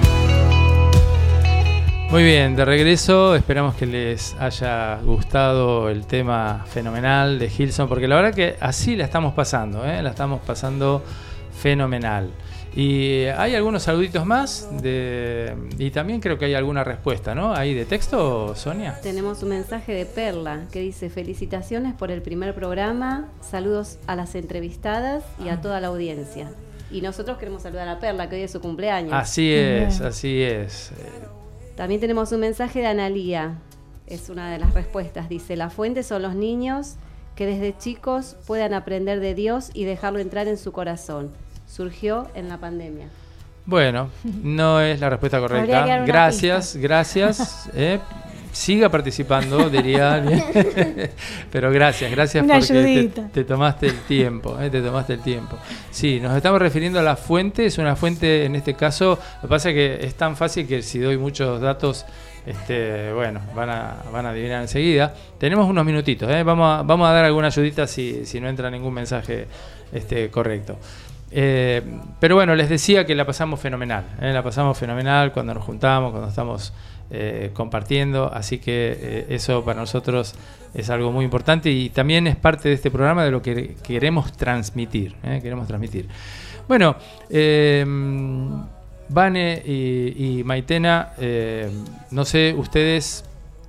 Muy bien, de regreso, esperamos que les haya gustado el tema Fenomenal de Hilson, porque la verdad que así la estamos pasando, ¿eh? La estamos pasando fenomenal. Y hay algunos saluditos más de, y también creo que hay alguna respuesta, ¿no? ¿Ahí de texto, Sonia? Tenemos un mensaje de Perla que dice: felicitaciones por el primer programa, saludos a las entrevistadas y a toda la audiencia. Y nosotros queremos saludar a Perla, que hoy es su cumpleaños. Así es, así es. También tenemos un mensaje de Analía, es una de las respuestas. Dice: la fuente son los niños que desde chicos puedan aprender de Dios y dejarlo entrar en su corazón. Surgió en la pandemia. Bueno, no es la respuesta correcta. Gracias, gracias. Eh, siga participando, diría alguien. Pero gracias, gracias Una porque te, te tomaste el tiempo, eh, te tomaste el tiempo. Sí, nos estamos refiriendo a la fuente, es una fuente en este caso, lo que pasa es que es tan fácil que si doy muchos datos, este, bueno, van a, van a adivinar enseguida. Tenemos unos minutitos, eh, vamos, a, vamos a dar alguna ayudita si, si no entra ningún mensaje este, correcto. Eh, pero bueno, les decía que la pasamos fenomenal, ¿eh? La pasamos fenomenal cuando nos juntamos, cuando estamos eh, compartiendo, así que eh, eso para nosotros es algo muy importante y también es parte de este programa de lo que queremos transmitir, ¿eh? Queremos transmitir. Bueno, eh, Vane y, y Maitena, eh, no sé ustedes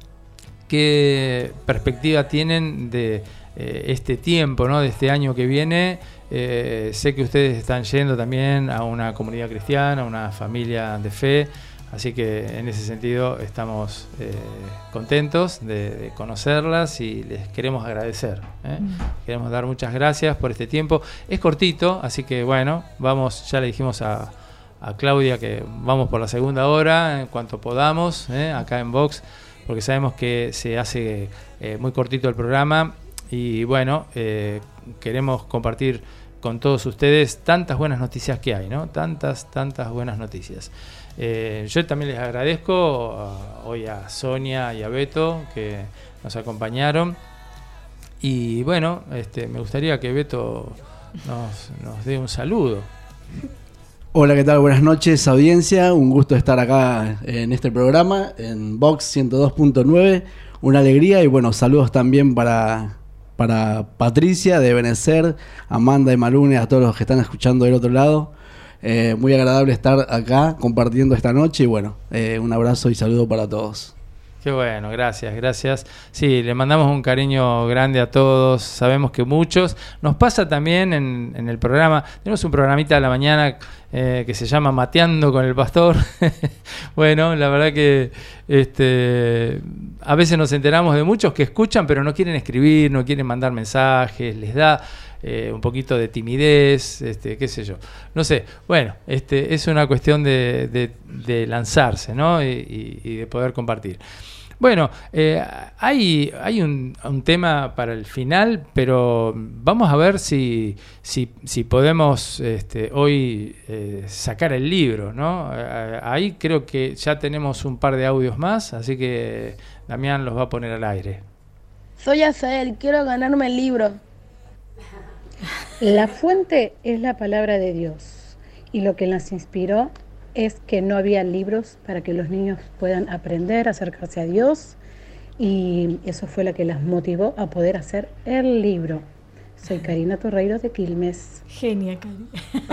qué perspectiva tienen de eh, este tiempo, ¿no? De este año que viene. Eh, sé que ustedes están yendo también a una comunidad cristiana, a una familia de fe, así que en ese sentido estamos eh, contentos de, de conocerlas y les queremos agradecer, ¿eh? Mm. Queremos dar muchas gracias por este tiempo. Es cortito, así que bueno, vamos, ya le dijimos a, a Claudia que vamos por la segunda hora en cuanto podamos, ¿eh? Acá en Vox, porque sabemos que se hace eh, muy cortito el programa y bueno, eh, queremos compartir con todos ustedes tantas buenas noticias que hay, ¿no? Tantas, tantas buenas noticias. Eh, yo también les agradezco uh, hoy a Sonia y a Beto que nos acompañaron Y bueno, este, me gustaría que Beto nos, nos dé un saludo. Hola, ¿qué tal? Buenas noches, audiencia. Un gusto estar acá en este programa, en Vox ciento dos punto nueve. Una alegría y bueno, saludos también para, para Patricia de Benecer, Amanda y Malune, a todos los que están escuchando del otro lado. Eh, muy agradable estar acá compartiendo esta noche y bueno, eh, un abrazo y saludo para todos. Qué bueno, gracias, gracias. Sí, le mandamos un cariño grande a todos. Sabemos que muchos. Nos pasa también en, en el programa. Tenemos un programita a la mañana eh, que se llama Mateando con el Pastor. Bueno, la verdad que este, a veces nos enteramos de muchos que escuchan, pero no quieren escribir, no quieren mandar mensajes, les da eh, un poquito de timidez, este, qué sé yo. No sé, bueno, este, es una cuestión de, de, de lanzarse, ¿no? Y, y, y de poder compartir. Bueno, eh, hay, hay un, un tema para el final, pero vamos a ver si, si, si podemos este, hoy eh, sacar el libro, ¿no? Eh, ahí creo que ya tenemos un par de audios más, así que Damián los va a poner al aire. Soy Azael, quiero ganarme el libro. La fuente es la palabra de Dios y lo que las inspiró es que no había libros para que los niños puedan aprender a acercarse a Dios y eso fue lo que las motivó a poder hacer el libro. Soy Karina Torreiro de Quilmes. Genia, Karina.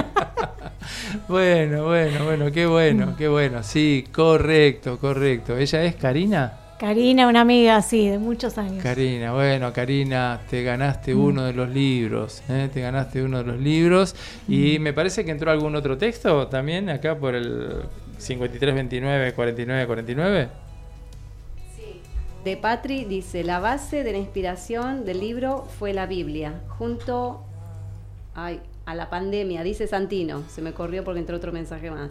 Bueno, bueno, bueno, qué bueno, qué bueno. Sí, correcto, correcto. ¿Ella es Karina? Karina, una amiga, sí, de muchos años. Karina, bueno, Karina, te ganaste mm. uno de los libros, ¿eh? Te ganaste uno de los libros y mm. me parece que entró algún otro texto también acá por el cincuenta y tres veintinueve cuarenta y nueve cuarenta y nueve. Sí, de Patri dice, la base de la inspiración del libro fue la Biblia, junto ay, a la pandemia, dice Santino, se me corrió porque entró otro mensaje más.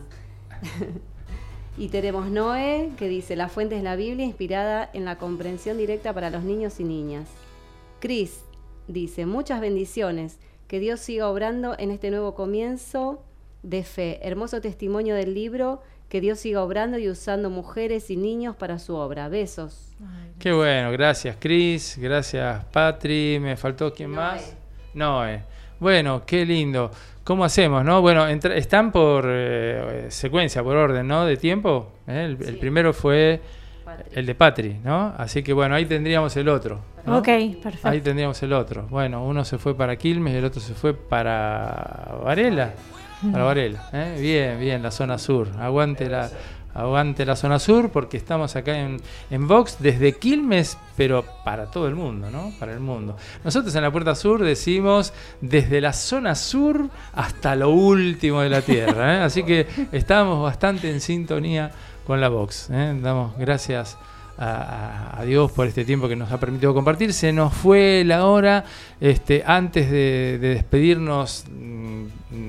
Y tenemos Noé, que dice, la fuente es la Biblia, inspirada en la comprensión directa para los niños y niñas. Cris dice, muchas bendiciones, que Dios siga obrando en este nuevo comienzo de fe. Hermoso testimonio del libro, que Dios siga obrando y usando mujeres y niños para su obra. Besos. Ay, qué bueno, gracias Cris, gracias Patri, me faltó quién Noé. más. Noé. Bueno, qué lindo. ¿Cómo hacemos, no? Bueno, entra, están por eh, secuencia, por orden, ¿no? De tiempo. ¿eh? El, sí. el primero fue Patri. El de Patri, ¿no? Así que bueno, ahí tendríamos el otro, ¿no? Ok, perfecto. Ahí tendríamos el otro. Bueno, uno se fue para Quilmes y el otro se fue para Varela. Para Varela. ¿eh? Bien, bien, la zona sur. Aguante la... Aguante la zona sur, porque estamos acá en, en Vox desde Quilmes, pero para todo el mundo, ¿no? Para el mundo. Nosotros en la Puerta Sur decimos desde la zona sur hasta lo último de la tierra, ¿eh? Así que estamos bastante en sintonía con la Vox, ¿eh? Damos gracias a, a Dios por este tiempo que nos ha permitido compartir. Se nos fue la hora. Este, antes de, de despedirnos mmm,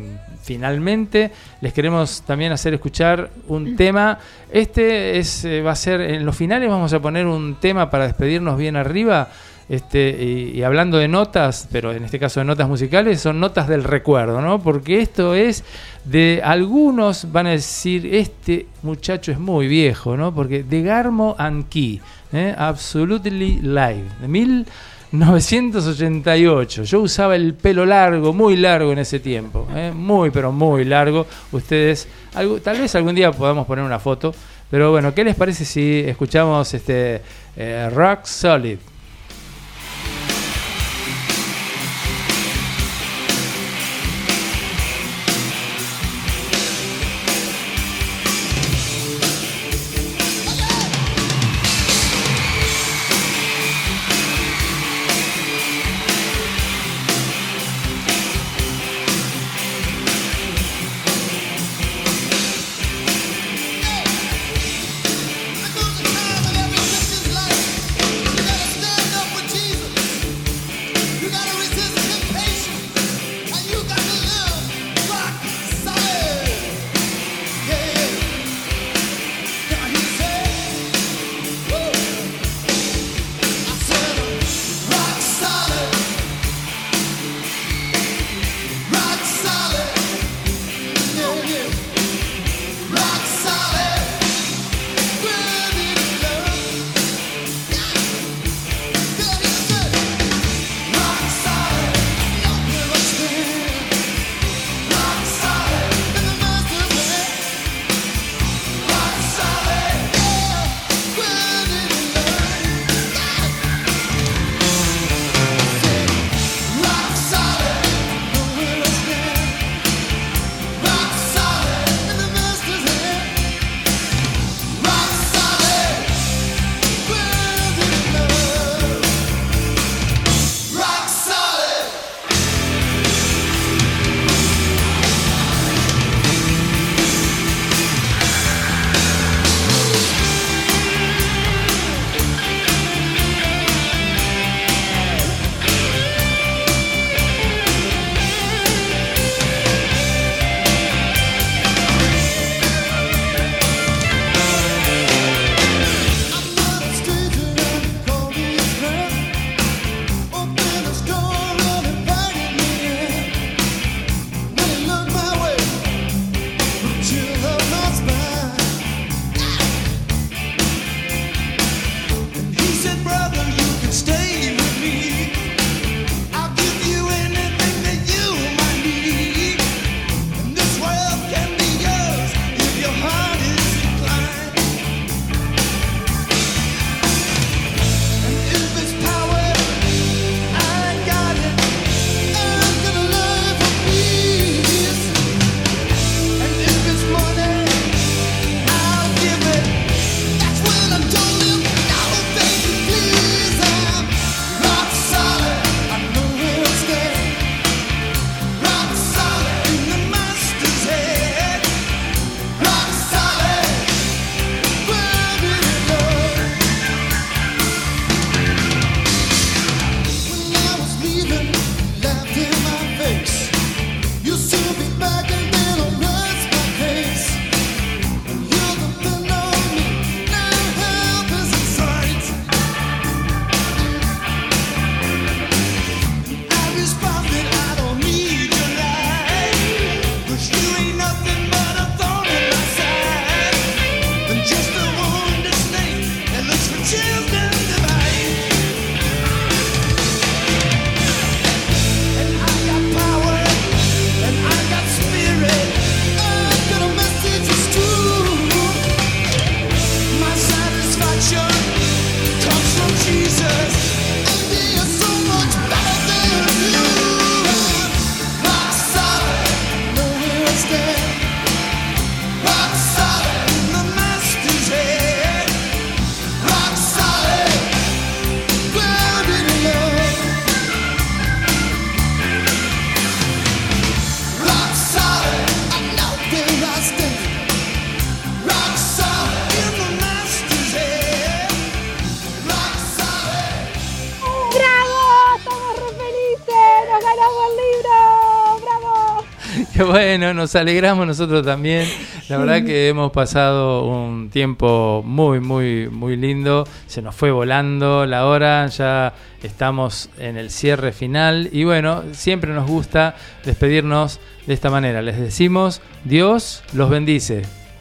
finalmente, les queremos también hacer escuchar un tema. Este es eh, va a ser, en los finales vamos a poner un tema para despedirnos bien arriba. Este, y, y hablando de notas, pero en este caso de notas musicales, son notas del recuerdo, ¿no? Porque esto es de algunos van a decir, este muchacho es muy viejo, ¿no? Porque de Garmo and Key, ¿eh? Absolutely Live, de mil novecientos ochenta y ocho. Yo usaba el pelo largo, muy largo en ese tiempo, ¿eh? Muy, pero muy largo. Ustedes, algo, tal vez algún día podamos poner una foto, pero bueno, ¿qué les parece si escuchamos este eh, Rock Solid? Understand Qué bueno, nos alegramos nosotros también. La verdad que hemos pasado un tiempo muy, muy, muy lindo. Se nos fue volando la hora, ya estamos en el cierre final. Y bueno, siempre nos gusta despedirnos de esta manera. Les decimos, Dios los bendice.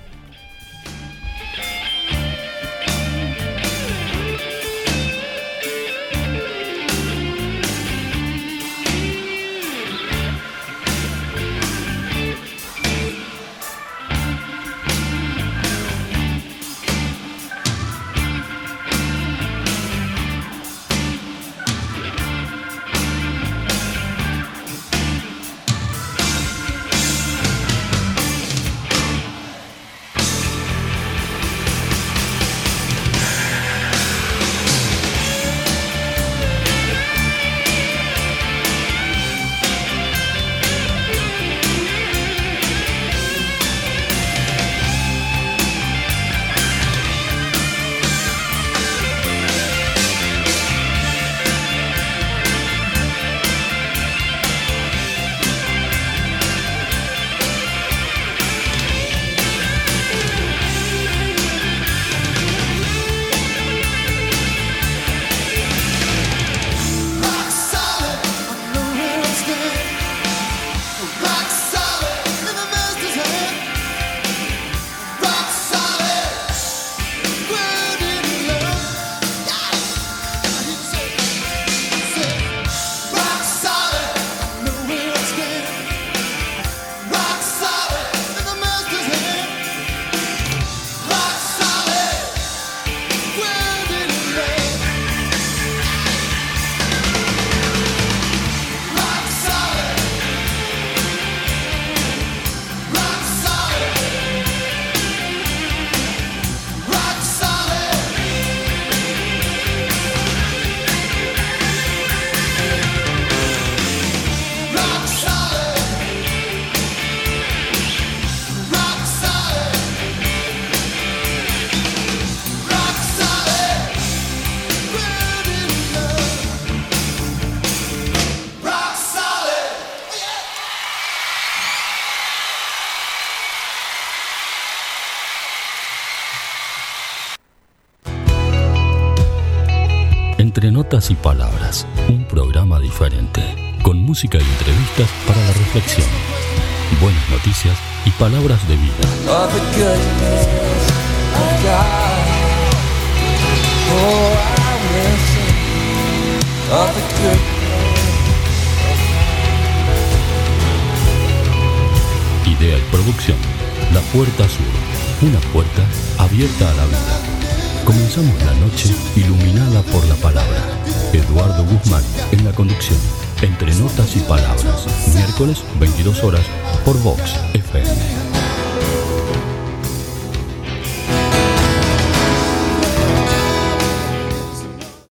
Entre Notas y Palabras, un programa diferente, con música y entrevistas para la reflexión, buenas noticias y palabras de vida. Of the goodness of God. Oh, I will sing of the goodness. Idea y producción, La Puerta Sur, una puerta abierta a la vida. Comenzamos la noche iluminada por la palabra. Eduardo Guzmán en la conducción. Entre Notas y Palabras, miércoles veintidós horas por Vox F M.